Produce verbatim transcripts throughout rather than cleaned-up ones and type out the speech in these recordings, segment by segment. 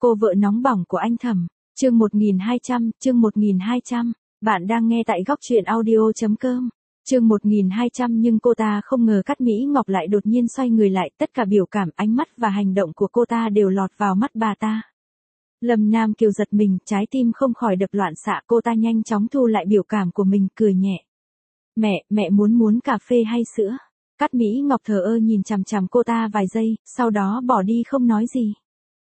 Cô vợ nóng bỏng của anh Thẩm, chương một nghìn hai trăm, chương một nghìn hai trăm. Bạn đang nghe tại góc truyện audio chấm com. Chương một nghìn hai trăm nhưng cô ta không ngờ Cát Mỹ Ngọc lại đột nhiên xoay người lại, tất cả biểu cảm, ánh mắt và hành động của cô ta đều lọt vào mắt bà ta. Lâm Nam Kiều giật mình, trái tim không khỏi đập loạn xạ, cô ta nhanh chóng thu lại biểu cảm của mình, cười nhẹ. Mẹ, mẹ muốn muốn cà phê hay sữa? Cát Mỹ Ngọc thờ ơ nhìn chằm chằm cô ta vài giây, sau đó bỏ đi không nói gì.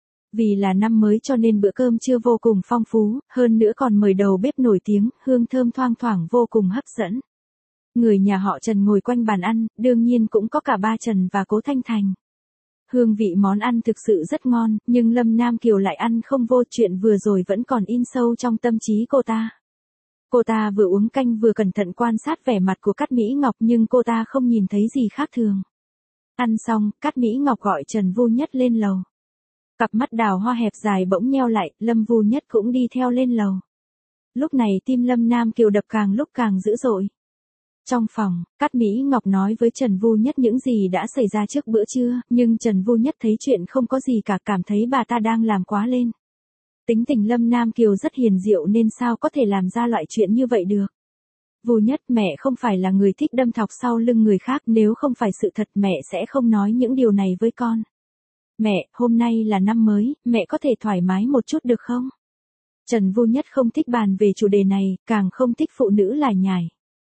Vì là năm mới cho nên bữa cơm trưa vô cùng phong phú, hơn nữa còn mời đầu bếp nổi tiếng, hương thơm thoang thoảng vô cùng hấp dẫn. Người nhà họ Trần ngồi quanh bàn ăn, đương nhiên cũng có cả ba Trần và Cố Thanh Thành. Hương vị món ăn thực sự rất ngon, nhưng Lâm Nam Kiều lại ăn không vô, chuyện vừa rồi vẫn còn in sâu trong tâm trí cô ta. Cô ta vừa uống canh vừa cẩn thận quan sát vẻ mặt của Cát Mỹ Ngọc nhưng cô ta không nhìn thấy gì khác thường. Ăn xong, Cát Mỹ Ngọc gọi Trần Vu Nhất lên lầu. Cặp mắt đào hoa hẹp dài bỗng nheo lại, Lâm Vu Nhất cũng đi theo lên lầu. Lúc này tim Lâm Nam Kiều đập càng lúc càng dữ dội. Trong phòng, Cát Mỹ Ngọc nói với Trần Vu Nhất những gì đã xảy ra trước bữa trưa, nhưng Trần Vu Nhất thấy chuyện không có gì cả, cảm thấy bà ta đang làm quá lên. Tính tình Lâm Nam Kiều rất hiền diệu nên sao có thể làm ra loại chuyện như vậy được. Vu Nhất, mẹ không phải là người thích đâm thọc sau lưng người khác, nếu không phải sự thật mẹ sẽ không nói những điều này với con. Mẹ, hôm nay là năm mới, mẹ có thể thoải mái một chút được không? Trần Vu Nhất không thích bàn về chủ đề này, càng không thích phụ nữ lải nhải.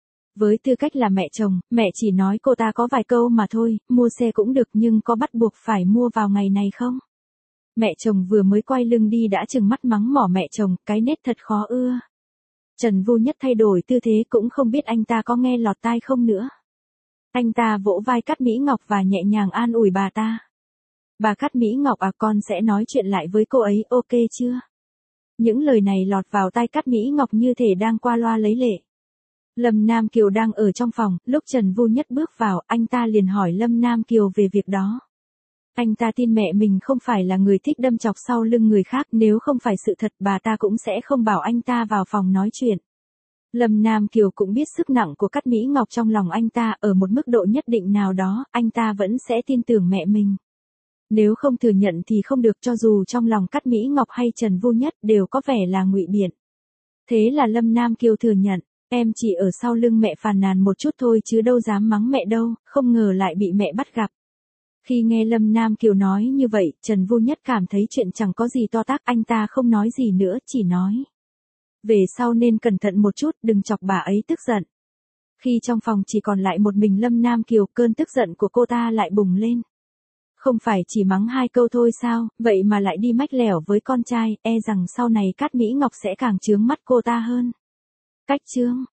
Với tư cách là mẹ chồng, mẹ chỉ nói cô ta có vài câu mà thôi, mua xe cũng được nhưng có bắt buộc phải mua vào ngày này không? Mẹ chồng vừa mới quay lưng đi đã trừng mắt mắng mỏ mẹ chồng, cái nết thật khó ưa. Trần Vu Nhất thay đổi tư thế, cũng không biết anh ta có nghe lọt tai không nữa. Anh ta vỗ vai Cát Mỹ Ngọc và nhẹ nhàng an ủi bà ta. Bà Cát Mỹ Ngọc à, con sẽ nói chuyện lại với cô ấy, ok chưa? Những lời này lọt vào tai Cát Mỹ Ngọc như thể đang qua loa lấy lệ. Lâm Nam Kiều đang ở trong phòng, lúc Trần Vu Nhất bước vào, anh ta liền hỏi Lâm Nam Kiều về việc đó. Anh ta tin mẹ mình không phải là người thích đâm chọc sau lưng người khác, nếu không phải sự thật bà ta cũng sẽ không bảo anh ta vào phòng nói chuyện. Lâm Nam Kiều cũng biết sức nặng của Cát Mỹ Ngọc trong lòng anh ta, ở một mức độ nhất định nào đó, anh ta vẫn sẽ tin tưởng mẹ mình. Nếu không thừa nhận thì không được, cho dù trong lòng Cát Mỹ Ngọc hay Trần Vu Nhất đều có vẻ là ngụy biện. Thế là Lâm Nam Kiều thừa nhận, em chỉ ở sau lưng mẹ phàn nàn một chút thôi chứ đâu dám mắng mẹ đâu, không ngờ lại bị mẹ bắt gặp. Khi nghe Lâm Nam Kiều nói như vậy, Trần Vu Nhất cảm thấy chuyện chẳng có gì to tát, anh ta không nói gì nữa, chỉ nói. Về sau nên cẩn thận một chút, đừng chọc bà ấy tức giận. Khi trong phòng chỉ còn lại một mình Lâm Nam Kiều, cơn tức giận của cô ta lại bùng lên. Không phải chỉ mắng hai câu thôi sao, vậy mà lại đi mách lẻo với con trai, e rằng sau này Cát Mỹ Ngọc sẽ càng chướng mắt cô ta hơn. Cách chương.